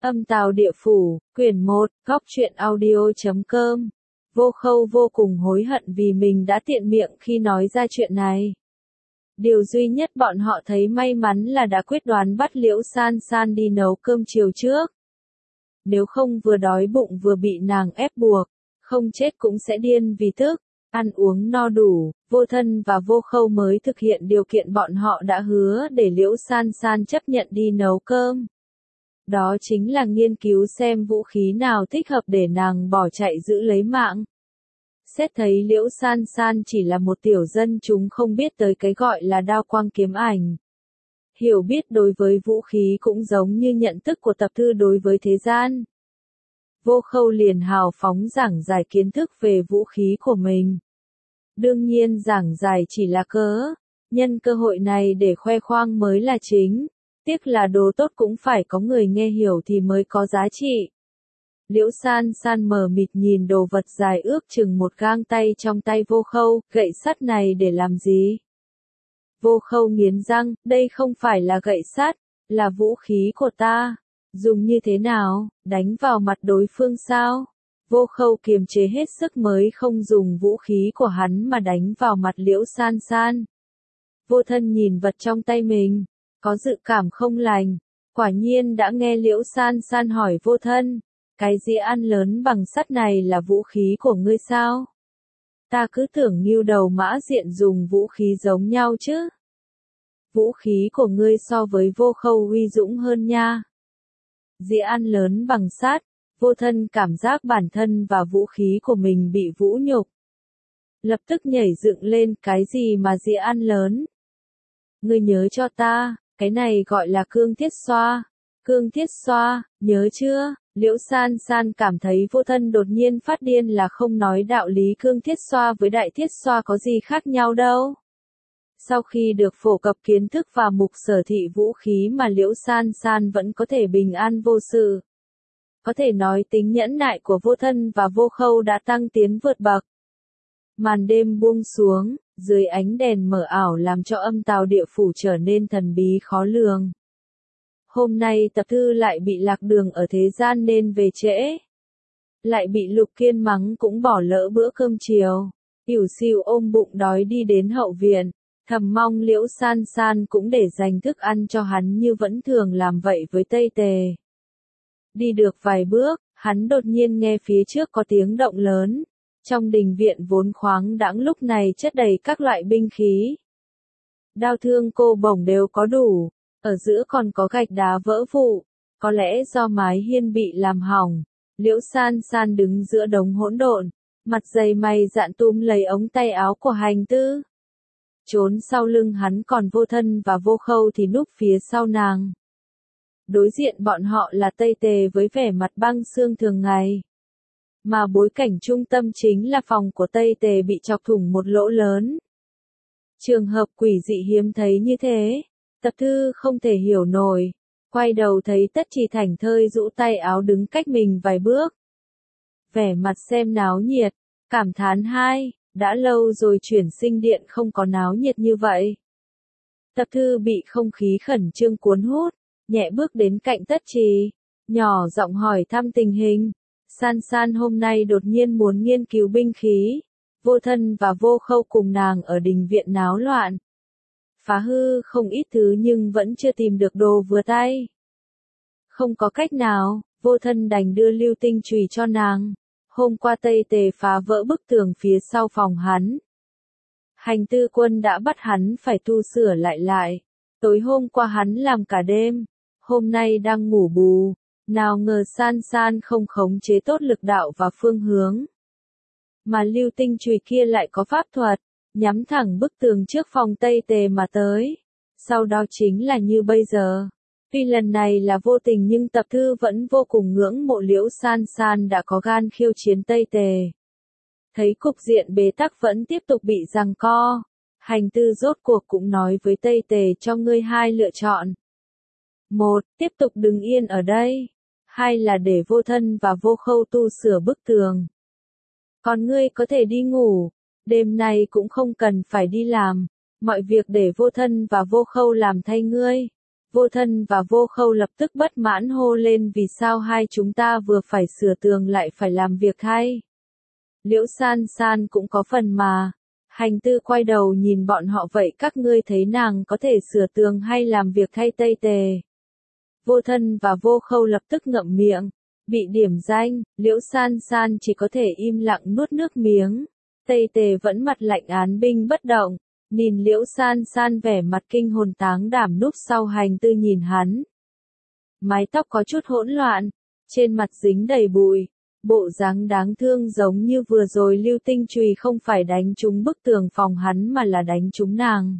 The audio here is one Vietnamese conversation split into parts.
Âm Tào Địa Phủ, quyển 1, góc truyện audio.com. Vô Khâu vô cùng hối hận vì mình đã tiện miệng khi nói ra chuyện này. Điều duy nhất bọn họ thấy may mắn là đã quyết đoán bắt Liễu San San đi nấu cơm chiều trước. Nếu không vừa đói bụng vừa bị nàng ép buộc, không chết cũng sẽ điên vì tức. Ăn uống no đủ, Vô Thân và Vô Khâu mới thực hiện điều kiện bọn họ đã hứa để Liễu San San chấp nhận đi nấu cơm. Đó chính là nghiên cứu xem vũ khí nào thích hợp để nàng bỏ chạy giữ lấy mạng. Xét thấy Liễu San San chỉ là một tiểu dân chúng không biết tới cái gọi là đao quang kiếm ảnh. Hiểu biết đối với vũ khí cũng giống như nhận thức của tập thư đối với thế gian. Vô Khâu liền hào phóng giảng giải kiến thức về vũ khí của mình. Đương nhiên giảng giải chỉ là nhân cơ hội này để khoe khoang mới là chính. Tiếc là đồ tốt cũng phải có người nghe hiểu thì mới có giá trị. Liễu San San mờ mịt nhìn đồ vật dài ước chừng một gang tay trong tay Vô Khâu, gậy sắt này để làm gì? Vô Khâu nghiến răng, đây không phải là gậy sắt, là vũ khí của ta. Dùng như thế nào, đánh vào mặt đối phương sao? Vô Khâu kiềm chế hết sức mới không dùng vũ khí của hắn mà đánh vào mặt Liễu San San. Vô Thân nhìn vật trong tay mình, có dự cảm không lành. Quả nhiên đã nghe Liễu San San hỏi Vô Thân, cái dĩa ăn lớn bằng sắt này là vũ khí của ngươi sao? Ta cứ tưởng Ngưu Đầu Mã Diện dùng vũ khí giống nhau chứ. Vũ khí của ngươi so với Vô Khâu uy dũng hơn nha. Dĩa ăn lớn bằng sắt, Vô Thân cảm giác bản thân và vũ khí của mình bị vũ nhục. Lập tức nhảy dựng lên, cái gì mà dĩa ăn lớn? Ngươi nhớ cho ta, cái này gọi là cương thiết xoa. Cương thiết xoa, nhớ chưa? Liễu San San cảm thấy Vô Thân đột nhiên phát điên là không nói đạo lý cương thiết xoa với đại thiết xoa có gì khác nhau đâu. Sau khi được phổ cập kiến thức và mục sở thị vũ khí mà Liễu San San vẫn có thể bình an vô sự. Có thể nói tính nhẫn nại của Vô Thân và Vô Khâu đã tăng tiến vượt bậc. Màn đêm buông xuống, dưới ánh đèn mờ ảo làm cho Âm Tào Địa Phủ trở nên thần bí khó lường. Hôm nay tập thư lại bị lạc đường ở thế gian nên về trễ. Lại bị Lục Kiên mắng cũng bỏ lỡ bữa cơm chiều. Yểu Sìu ôm bụng đói đi đến hậu viện, thầm mong Liễu San San cũng để dành thức ăn cho hắn như vẫn thường làm vậy với Tây Tề. Đi được vài bước, hắn đột nhiên nghe phía trước có tiếng động lớn. Trong đình viện vốn khoáng đãng lúc này chất đầy các loại binh khí. Đao thương cô bổng đều có đủ, ở giữa còn có gạch đá vỡ vụn, có lẽ do mái hiên bị làm hỏng. Liễu San San đứng giữa đống hỗn độn, mặt dày mày dạn túm lấy ống tay áo của Hành Tư. Trốn sau lưng hắn còn Vô Thân và Vô Khâu thì núp phía sau nàng. Đối diện bọn họ là Tây Tề với vẻ mặt băng xương thường ngày. Mà bối cảnh trung tâm chính là phòng của Tây Tề bị chọc thủng một lỗ lớn. Trường hợp quỷ dị hiếm thấy như thế, tập thư không thể hiểu nổi. Quay đầu thấy Tất Chỉ thảnh thơi rũ tay áo đứng cách mình vài bước. Vẻ mặt xem náo nhiệt, cảm thán hai, đã lâu rồi chuyển sinh điện không có náo nhiệt như vậy. Tập thư bị không khí khẩn trương cuốn hút, nhẹ bước đến cạnh Tất Chỉ, nhỏ giọng hỏi thăm tình hình. San San hôm nay đột nhiên muốn nghiên cứu binh khí. Vô Thân và Vô Khâu cùng nàng ở đình viện náo loạn. Phá hư không ít thứ nhưng vẫn chưa tìm được đồ vừa tay. Không có cách nào, Vô Thân đành đưa lưu tinh chùy cho nàng. Hôm qua Tây Tề phá vỡ bức tường phía sau phòng hắn. Hành Tư quân đã bắt hắn phải tu sửa lại. Tối hôm qua hắn làm cả đêm. Hôm nay đang ngủ bù. Nào ngờ San San không khống chế tốt lực đạo và phương hướng. Mà lưu tinh chùy kia lại có pháp thuật, nhắm thẳng bức tường trước phòng Tây Tề mà tới. Sau đó chính là như bây giờ. Tuy lần này là vô tình nhưng tập thư vẫn vô cùng ngưỡng mộ Liễu San San đã có gan khiêu chiến Tây Tề. Thấy cục diện bế tắc vẫn tiếp tục bị giằng co. Hành Tư rốt cuộc cũng nói với Tây Tề cho ngươi hai lựa chọn. 1. Tiếp tục đứng yên ở đây. 2 là để Vô Thân và Vô Khâu tu sửa bức tường. Còn ngươi có thể đi ngủ, đêm nay cũng không cần phải đi làm, mọi việc để Vô Thân và Vô Khâu làm thay ngươi. Vô Thân và Vô Khâu lập tức bất mãn hô lên vì sao hai chúng ta vừa phải sửa tường lại phải làm việc thay. Liễu San San cũng có phần mà. Hành Tư quay đầu nhìn bọn họ vậy các ngươi thấy nàng có thể sửa tường hay làm việc thay Tây Tề. Vô Thân và Vô Khâu lập tức ngậm miệng. Bị điểm danh, Liễu San San chỉ có thể im lặng nuốt nước miếng. Tây Tề vẫn mặt lạnh án binh bất động. Nhìn Liễu San San vẻ mặt kinh hồn táng đảm núp sau Hành Tư nhìn hắn. Mái tóc có chút hỗn loạn, trên mặt dính đầy bụi, bộ dáng đáng thương giống như vừa rồi Lưu Tinh chùy không phải đánh trúng bức tường phòng hắn mà là đánh trúng nàng.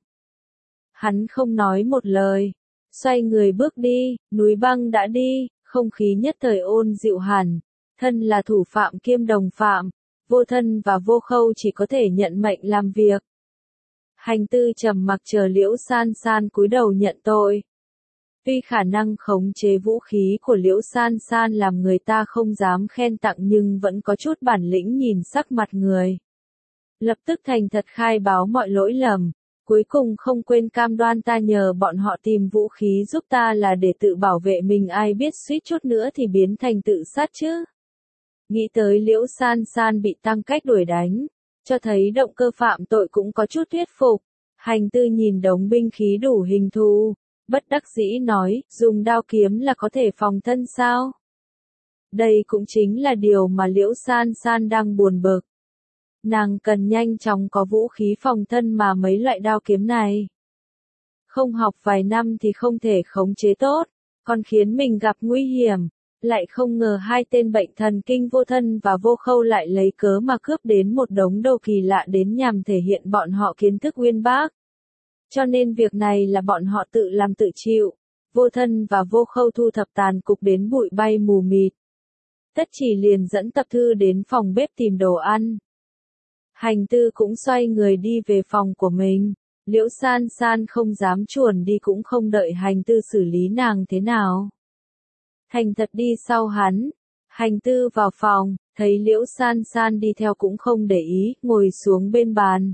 Hắn không nói một lời, xoay người bước đi, núi băng đã đi, không khí nhất thời ôn dịu hẳn, thân là thủ phạm kiêm đồng phạm, Vô Thân và Vô Khâu chỉ có thể nhận mệnh làm việc. Hành Tư trầm mặc chờ Liễu San San cúi đầu nhận tội. Tuy khả năng khống chế vũ khí của Liễu San San làm người ta không dám khen tặng nhưng vẫn có chút bản lĩnh nhìn sắc mặt người. Lập tức thành thật khai báo mọi lỗi lầm, cuối cùng không quên cam đoan ta nhờ bọn họ tìm vũ khí giúp ta là để tự bảo vệ mình ai biết suýt chút nữa thì biến thành tự sát chứ. Nghĩ tới Liễu San San bị Tăng Cách đuổi đánh, cho thấy động cơ phạm tội cũng có chút thuyết phục. Hành Tư nhìn đống binh khí đủ hình thù, bất đắc dĩ nói, dùng đao kiếm là có thể phòng thân sao? Đây cũng chính là điều mà Liễu San San đang buồn bực. Nàng cần nhanh chóng có vũ khí phòng thân mà mấy loại đao kiếm này. Không học vài năm thì không thể khống chế tốt, còn khiến mình gặp nguy hiểm. Lại không ngờ hai tên bệnh thần kinh Vô Thân và Vô Khâu lại lấy cớ mà cướp đến một đống đồ kỳ lạ đến nhằm thể hiện bọn họ kiến thức uyên bác. Cho nên việc này là bọn họ tự làm tự chịu. Vô Thân và Vô Khâu thu thập tàn cục đến bụi bay mù mịt. Tất Chỉ liền dẫn Tập Thư đến phòng bếp tìm đồ ăn. Hành Tư cũng xoay người đi về phòng của mình. Liễu San San không dám chuồn đi cũng không đợi Hành Tư xử lý nàng thế nào. Thành thật đi sau hắn. Hành Tư vào phòng, thấy Liễu San San đi theo cũng không để ý, ngồi xuống bên bàn.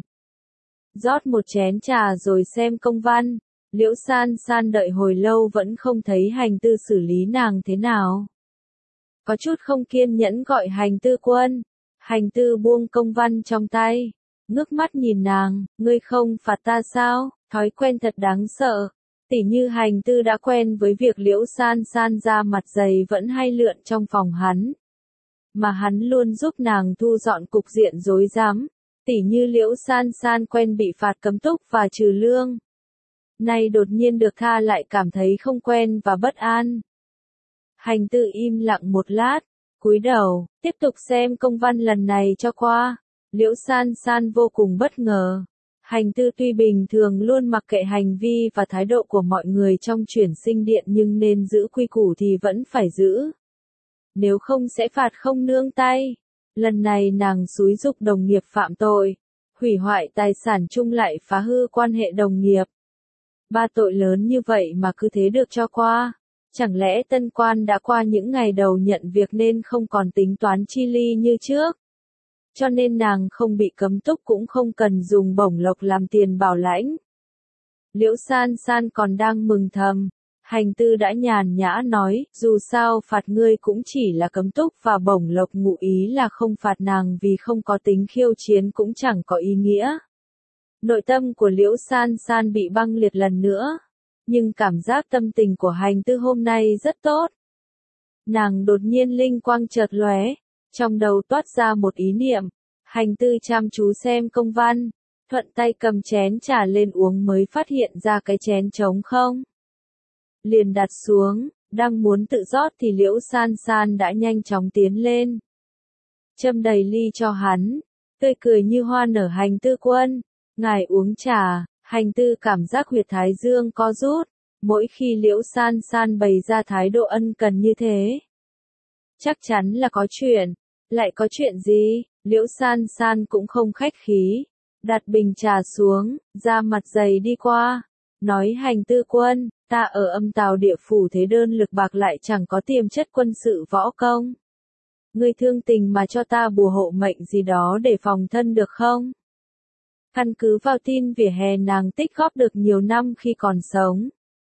Rót một chén trà rồi xem công văn. Liễu San San đợi hồi lâu vẫn không thấy Hành Tư xử lý nàng thế nào. Có chút không kiên nhẫn gọi Hành Tư quân. Hành Tư buông công văn trong tay, ngước mắt nhìn nàng, ngươi không phạt ta sao, thói quen thật đáng sợ. Tỉ như Hành Tư đã quen với việc Liễu San San ra mặt dày vẫn hay lượn trong phòng hắn. Mà hắn luôn giúp nàng thu dọn cục diện rối rắm. Tỉ như Liễu San San quen bị phạt cấm túc và trừ lương. Nay đột nhiên được tha lại cảm thấy không quen và bất an. Hành Tư im lặng một lát, cúi đầu, tiếp tục xem công văn lần này cho qua. Liễu San San vô cùng bất ngờ. Hành Tư tuy bình thường luôn mặc kệ hành vi và thái độ của mọi người trong chuyển sinh điện nhưng nên giữ quy củ thì vẫn phải giữ. Nếu không sẽ phạt không nương tay. Lần này nàng xúi giục đồng nghiệp phạm tội, hủy hoại tài sản chung lại phá hư quan hệ đồng nghiệp. Ba tội lớn như vậy mà cứ thế được cho qua. Chẳng lẽ tân quan đã qua những ngày đầu nhận việc nên không còn tính toán chi ly như trước? Cho nên nàng không bị cấm túc cũng không cần dùng bổng lộc làm tiền bảo lãnh. Liễu San San còn đang mừng thầm. Hành Tư đã nhàn nhã nói, dù sao phạt ngươi cũng chỉ là cấm túc và bổng lộc ngụ ý là không phạt nàng vì không có tính khiêu chiến cũng chẳng có ý nghĩa. Nội tâm của Liễu San San bị băng liệt lần nữa. Nhưng cảm giác tâm tình của Hành Tư hôm nay rất tốt. Nàng đột nhiên linh quang chợt lóe, trong đầu toát ra một ý niệm. Hành Tư chăm chú xem công văn, thuận tay cầm chén trà lên uống mới phát hiện ra cái chén trống không. Liền đặt xuống, đang muốn tự rót thì Liễu San San đã nhanh chóng tiến lên. Châm đầy ly cho hắn, tươi cười như hoa nở. Hành Tư quân, ngài uống trà. Hành Tư cảm giác huyệt thái dương co rút, mỗi khi Liễu San San bày ra thái độ ân cần như thế. Chắc chắn là có chuyện, lại có chuyện gì? Liễu San San cũng không khách khí, đặt bình trà xuống, ra mặt dày đi qua, nói Hành Tư quân, ta ở Âm Tào địa phủ thế đơn lực bạc lại chẳng có tiềm chất quân sự võ công. Ngươi thương tình mà cho ta bùa hộ mệnh gì đó để phòng thân được không? Căn cứ vào tin vỉa hè nàng tích góp được nhiều năm khi còn sống.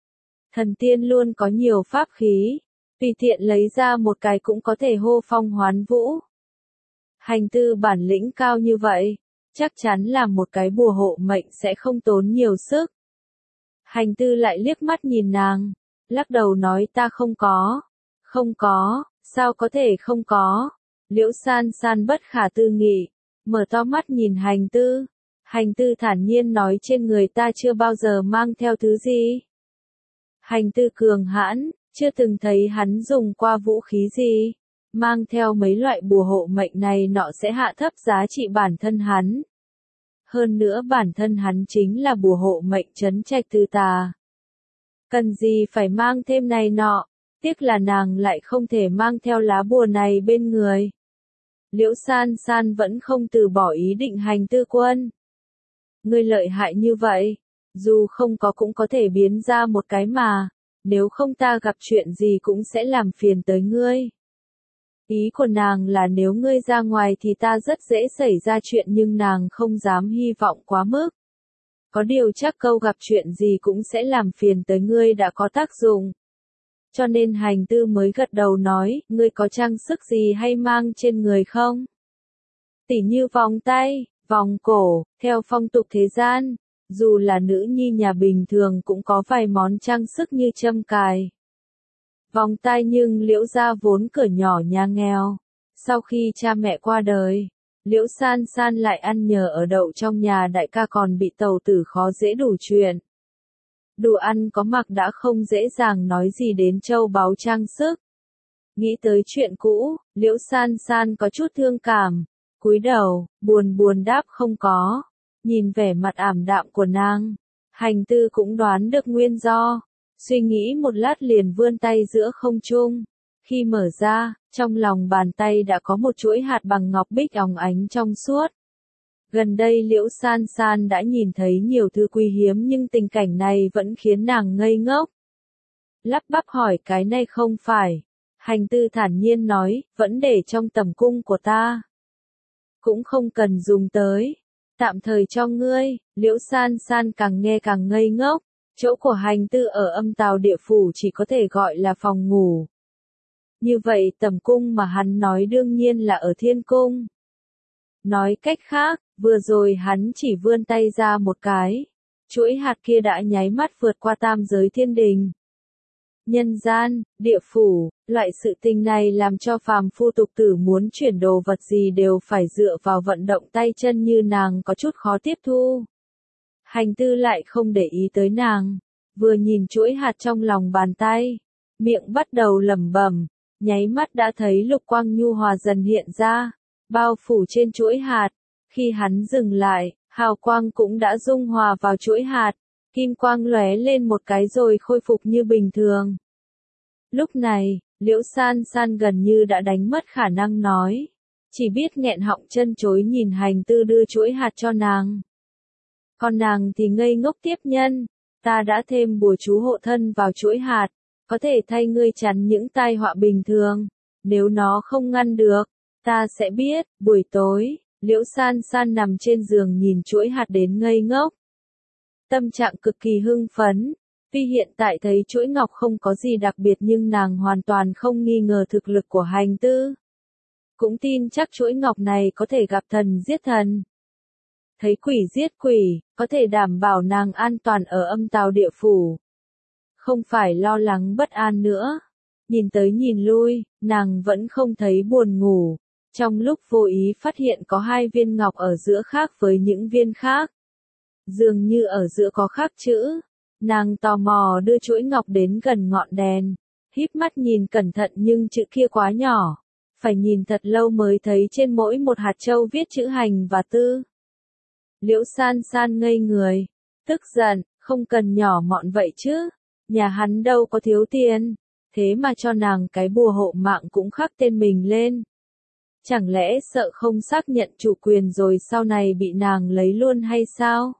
Thần tiên luôn có nhiều pháp khí, tùy tiện lấy ra một cái cũng có thể hô phong hoán vũ. Hành tư bản lĩnh cao như vậy, chắc chắn là một cái bùa hộ mệnh sẽ không tốn nhiều sức. Hành tư lại liếc mắt nhìn nàng, lắc đầu nói ta không có. Không có, sao có thể không có? Liễu San San bất khả tư nghị, mở to mắt nhìn hành tư. Hành tư thản nhiên nói trên người ta chưa bao giờ mang theo thứ gì. Hành tư cường hãn, chưa từng thấy hắn dùng qua vũ khí gì. Mang theo mấy loại bùa hộ mệnh này nọ sẽ hạ thấp giá trị bản thân hắn. Hơn nữa bản thân hắn chính là bùa hộ mệnh trấn trạch tư tà. Cần gì phải mang thêm này nọ, tiếc là nàng lại không thể mang theo lá bùa này bên người. Liễu San San vẫn không từ bỏ ý định hành tư quân. Ngươi lợi hại như vậy, dù không có cũng có thể biến ra một cái mà, nếu không ta gặp chuyện gì cũng sẽ làm phiền tới ngươi. Ý của nàng là nếu ngươi ra ngoài thì ta rất dễ xảy ra chuyện nhưng nàng không dám hy vọng quá mức. Có điều chắc câu gặp chuyện gì cũng sẽ làm phiền tới ngươi đã có tác dụng. Cho nên hành tư mới gật đầu nói, ngươi có trang sức gì hay mang trên người không? Tỉ như vòng tay, vòng cổ, theo phong tục thế gian, dù là nữ nhi nhà bình thường cũng có vài món trang sức như châm cài. Vòng tay nhưng Liễu gia vốn cửa nhỏ nhà nghèo. Sau khi cha mẹ qua đời, Liễu San San lại ăn nhờ ở đậu trong nhà đại ca còn bị tàu tử khó dễ đủ chuyện. Đủ ăn có mặc đã không dễ dàng nói gì đến châu báu trang sức. Nghĩ tới chuyện cũ, Liễu San San có chút thương cảm, cúi đầu, buồn buồn đáp không có. Nhìn vẻ mặt ảm đạm của nàng, hành tư cũng đoán được nguyên do. Suy nghĩ một lát liền vươn tay giữa không trung. Khi mở ra, trong lòng bàn tay đã có một chuỗi hạt bằng ngọc bích óng ánh trong suốt. Gần đây Liễu San San đã nhìn thấy nhiều thứ quý hiếm nhưng tình cảnh này vẫn khiến nàng ngây ngốc. Lắp bắp hỏi cái này không phải. Hành tư thản nhiên nói, vẫn để trong tầm cung của ta. Cũng không cần dùng tới. Tạm thời cho ngươi. Liễu San San càng nghe càng ngây ngốc. Chỗ của hành tư ở Âm Tào địa phủ chỉ có thể gọi là phòng ngủ. Như vậy tầm cung mà hắn nói đương nhiên là ở thiên cung. Nói cách khác, vừa rồi hắn chỉ vươn tay ra một cái. Chuỗi hạt kia đã nháy mắt vượt qua tam giới thiên đình. Nhân gian, địa phủ, loại sự tình này làm cho phàm phu tục tử muốn chuyển đồ vật gì đều phải dựa vào vận động tay chân như nàng có chút khó tiếp thu. Hành tư lại không để ý tới nàng, vừa nhìn chuỗi hạt trong lòng bàn tay, miệng bắt đầu lẩm bẩm, nháy mắt đã thấy lục quang nhu hòa dần hiện ra, bao phủ trên chuỗi hạt. Khi hắn dừng lại, hào quang cũng đã dung hòa vào chuỗi hạt, kim quang lóe lên một cái rồi khôi phục như bình thường. Lúc này, Liễu San San gần như đã đánh mất khả năng nói, chỉ biết nghẹn họng chân chối nhìn hành tư đưa chuỗi hạt cho nàng. Còn nàng thì ngây ngốc tiếp nhân, ta đã thêm bùa chú hộ thân vào chuỗi hạt, có thể thay ngươi chắn những tai họa bình thường, nếu nó không ngăn được, ta sẽ biết. Buổi tối, Liễu San San nằm trên giường nhìn chuỗi hạt đến ngây ngốc. Tâm trạng cực kỳ hưng phấn, tuy hiện tại thấy chuỗi ngọc không có gì đặc biệt nhưng nàng hoàn toàn không nghi ngờ thực lực của hành tư. Cũng tin chắc chuỗi ngọc này có thể gặp thần giết thần. Thấy quỷ giết quỷ, có thể đảm bảo nàng an toàn ở Âm Tào địa phủ. Không phải lo lắng bất an nữa. Nhìn tới nhìn lui, nàng vẫn không thấy buồn ngủ. Trong lúc vô ý phát hiện có 2 viên ngọc ở giữa khác với những viên khác. Dường như ở giữa có khắc chữ. Nàng tò mò đưa chuỗi ngọc đến gần ngọn đèn. Híp mắt nhìn cẩn thận nhưng chữ kia quá nhỏ. Phải nhìn thật lâu mới thấy trên mỗi một hạt châu viết chữ hành và tư. Liễu San San ngây người, tức giận, không cần nhỏ mọn vậy chứ, nhà hắn đâu có thiếu tiền, thế mà cho nàng cái bùa hộ mạng cũng khắc tên mình lên. Chẳng lẽ sợ không xác nhận chủ quyền rồi sau này bị nàng lấy luôn hay sao?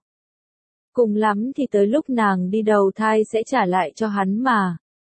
Cùng lắm thì tới lúc nàng đi đầu thai sẽ trả lại cho hắn mà.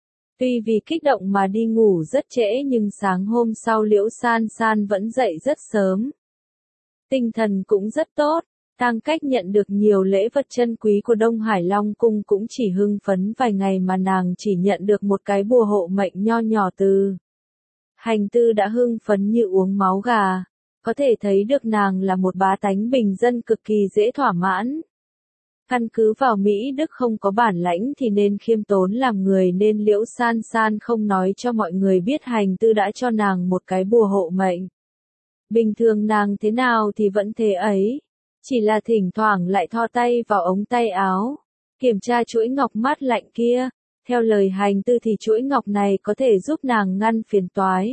Tuy vì kích động mà đi ngủ rất trễ nhưng sáng hôm sau Liễu San San vẫn dậy rất sớm. Tinh thần cũng rất tốt. Tang Cách nhận được nhiều lễ vật chân quý của Đông Hải Long Cung cũng chỉ hưng phấn vài ngày mà nàng chỉ nhận được một cái bùa hộ mệnh nho nhỏ từ Hành Tư đã hưng phấn như uống máu gà. Có thể thấy được nàng là một bá tánh bình dân cực kỳ dễ thỏa mãn. Căn cứ vào Mỹ Đức không có bản lãnh thì nên khiêm tốn làm người, nên Liễu San San không nói cho mọi người biết Hành Tư đã cho nàng một cái bùa hộ mệnh. Bình thường nàng thế nào thì vẫn thế ấy. Chỉ là thỉnh thoảng lại thò tay vào ống tay áo, kiểm tra chuỗi ngọc mát lạnh kia. Theo lời Hành Tư thì chuỗi ngọc này có thể giúp nàng ngăn phiền toái.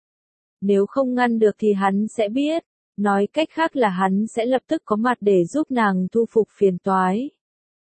Nếu không ngăn được thì hắn sẽ biết, nói cách khác là hắn sẽ lập tức có mặt để giúp nàng thu phục phiền toái.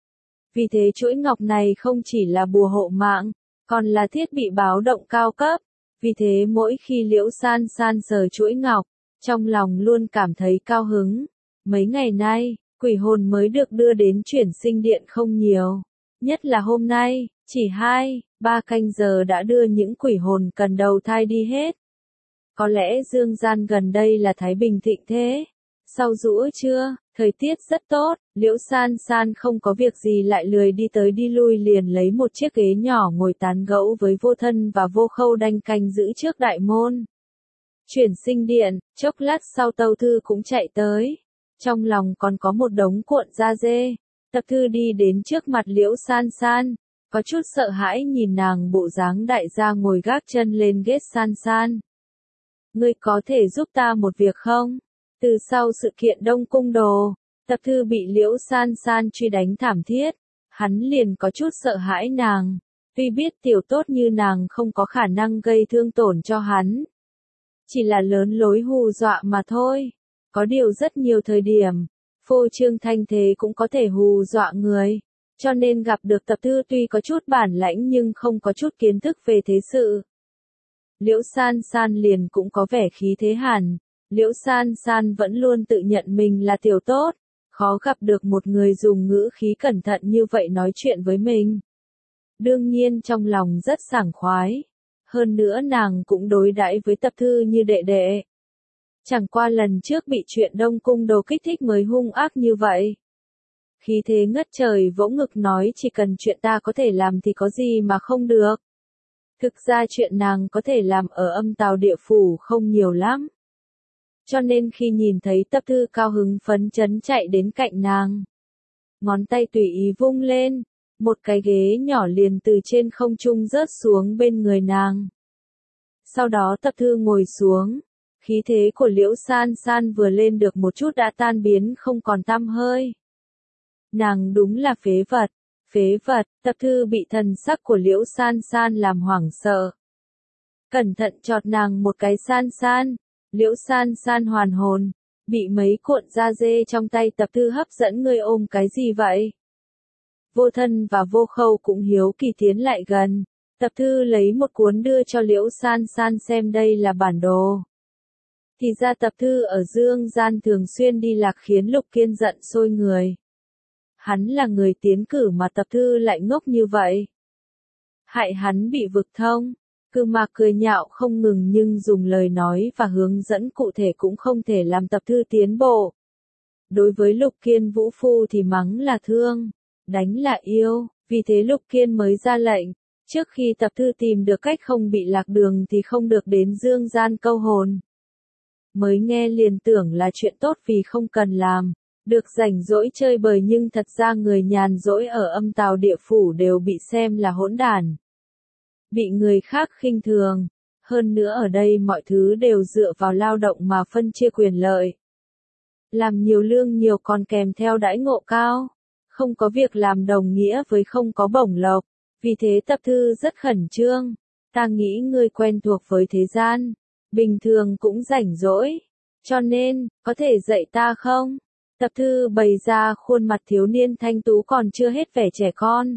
Vì thế chuỗi ngọc này không chỉ là bùa hộ mạng, còn là thiết bị báo động cao cấp. Vì thế mỗi khi Liễu San San sờ chuỗi ngọc, trong lòng luôn cảm thấy cao hứng. Mấy ngày nay, quỷ hồn mới được đưa đến chuyển sinh điện không nhiều. Nhất là hôm nay, chỉ 2-3 canh giờ đã đưa những quỷ hồn cần đầu thai đi hết. Có lẽ dương gian gần đây là thái bình thịnh thế. Sau giỗ trưa, thời tiết rất tốt, Liễu San San không có việc gì lại lười đi tới đi lui, liền lấy một chiếc ghế nhỏ ngồi tán gẫu với Vô Thân và Vô Khâu đanh canh giữ trước đại môn. Chuyển sinh điện, chốc lát sau Tâu Thư cũng chạy tới. Trong lòng còn có một đống cuộn da dê. Tập Thư đi đến trước mặt Liễu San San, có chút sợ hãi nhìn nàng bộ dáng đại gia ngồi gác chân lên ghế. San San, ngươi có thể giúp ta một việc không? Từ sau sự kiện Đông Cung Đồ, Tập Thư bị Liễu San San truy đánh thảm thiết, hắn liền có chút sợ hãi nàng, tuy biết tiểu tốt như nàng không có khả năng gây thương tổn cho hắn. Chỉ là lớn lối hù dọa mà thôi. Có điều rất nhiều thời điểm, phô trương thanh thế cũng có thể hù dọa người. Cho nên gặp được Tập Thư tuy có chút bản lãnh nhưng không có chút kiến thức về thế sự. Liễu San San liền cũng có vẻ khí thế hẳn. Liễu San San vẫn luôn tự nhận mình là tiểu tốt. Khó gặp được một người dùng ngữ khí cẩn thận như vậy nói chuyện với mình. Đương nhiên trong lòng rất sảng khoái. Hơn nữa nàng cũng đối đãi với Tập Thư như đệ đệ. Chẳng qua lần trước bị chuyện Đông Cung Đồ kích thích mới hung ác như vậy. Khí thế ngất trời vỗ ngực nói chỉ cần chuyện ta có thể làm thì có gì mà không được. Thực ra chuyện nàng có thể làm ở Âm Tào Địa Phủ không nhiều lắm. Cho nên khi nhìn thấy Tập Thư cao hứng phấn chấn chạy đến cạnh nàng, ngón tay tùy ý vung lên, một cái ghế nhỏ liền từ trên không trung rớt xuống bên người nàng. Sau đó Tập Thư ngồi xuống, khí thế của Liễu San San vừa lên được một chút đã tan biến không còn tăm hơi. Nàng đúng là phế vật. Phế vật. Tập Thư bị thần sắc của Liễu San San làm hoảng sợ. Cẩn thận chọt nàng một cái. San San. Liễu San San hoàn hồn, bị mấy cuộn da dê trong tay Tập Thư hấp dẫn. Ngươi ôm cái gì vậy? Vô Thân và Vô Khâu cũng hiếu kỳ tiến lại gần. Tập Thư lấy một cuốn đưa cho Liễu San San xem, đây là bản đồ. Thì ra Tập Thư ở dương gian thường xuyên đi lạc khiến Lục Kiên giận sôi người. Hắn là người tiến cử mà Tập Thư lại ngốc như vậy. Hại hắn bị vực thông. Cư Mạc cười nhạo không ngừng nhưng dùng lời nói và hướng dẫn cụ thể cũng không thể làm Tập Thư tiến bộ. Đối với Lục Kiên vũ phu thì mắng là thương, đánh là yêu, vì thế Lục Kiên mới ra lệnh, trước khi Tập Thư tìm được cách không bị lạc đường thì không được đến dương gian câu hồn. Mới nghe liền tưởng là chuyện tốt vì không cần làm, được rảnh rỗi chơi bời, nhưng thật ra người nhàn rỗi ở Âm Tào Địa Phủ đều bị xem là hỗn đản. Bị người khác khinh thường. Hơn nữa ở đây mọi thứ đều dựa vào lao động mà phân chia quyền lợi. Làm nhiều lương nhiều còn kèm theo đãi ngộ cao. Không có việc làm đồng nghĩa với không có bổng lộc. Vì thế Tập Thư rất khẩn trương. Ta nghĩ ngươi quen thuộc với thế gian. Bình thường cũng rảnh rỗi. Cho nên, có thể dạy ta không? Tập Thư bày ra khuôn mặt thiếu niên thanh tú còn chưa hết vẻ trẻ con.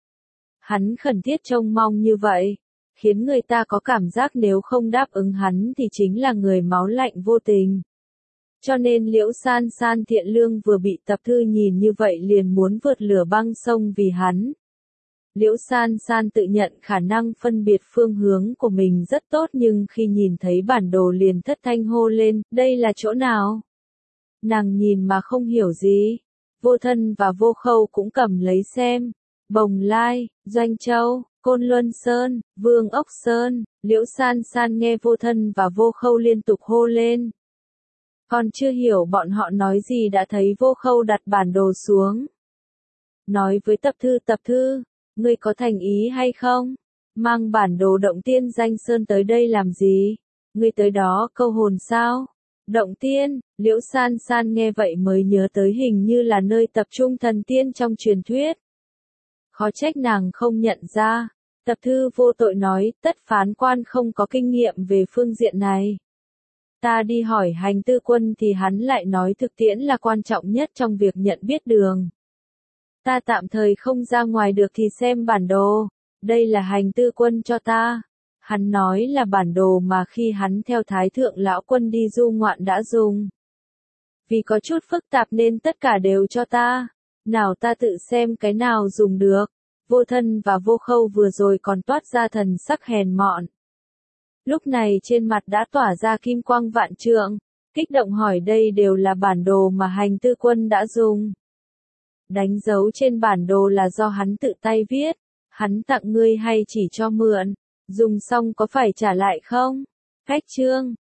Hắn khẩn thiết trông mong như vậy, khiến người ta có cảm giác nếu không đáp ứng hắn thì chính là người máu lạnh vô tình. Cho nên Liễu San San thiện lương vừa bị Tập Thư nhìn như vậy liền muốn vượt lửa băng sông vì hắn. Liễu San San tự nhận khả năng phân biệt phương hướng của mình rất tốt, nhưng khi nhìn thấy bản đồ liền thất thanh hô lên, đây là chỗ nào? Nàng nhìn mà không hiểu gì. Vô Thân và Vô Khâu cũng cầm lấy xem. Bồng Lai, Doanh Châu, Côn Luân Sơn, Vương Ốc Sơn, Liễu San San nghe Vô Thân và Vô Khâu liên tục hô lên. Còn chưa hiểu bọn họ nói gì đã thấy Vô Khâu đặt bản đồ xuống. Nói với Tập Thư, ngươi có thành ý hay không? Mang bản đồ Động Tiên Danh Sơn tới đây làm gì? Ngươi tới đó câu hồn sao? Động Tiên, Liễu San San nghe vậy mới nhớ tới hình như là nơi tập trung thần tiên trong truyền thuyết. Khó trách nàng không nhận ra. Tập Thư vô tội nói, Tất phán quan không có kinh nghiệm về phương diện này. Ta đi hỏi Hành Tư Quân thì hắn lại nói thực tiễn là quan trọng nhất trong việc nhận biết đường. Ta tạm thời không ra ngoài được thì xem bản đồ. Đây là Hành Tư Quân cho ta. Hắn nói là bản đồ mà khi hắn theo Thái Thượng Lão Quân đi du ngoạn đã dùng. Vì có chút phức tạp nên tất cả đều cho ta. Nào ta tự xem cái nào dùng được. Vô Thân và Vô Khâu vừa rồi còn toát ra thần sắc hèn mọn. Lúc này trên mặt đã tỏa ra kim quang vạn trượng, kích động hỏi đây đều là bản đồ mà Hành Tư Quân đã dùng. Đánh dấu trên bản đồ là do hắn tự tay viết, hắn tặng ngươi hay chỉ cho mượn, dùng xong có phải trả lại không? Khách trương,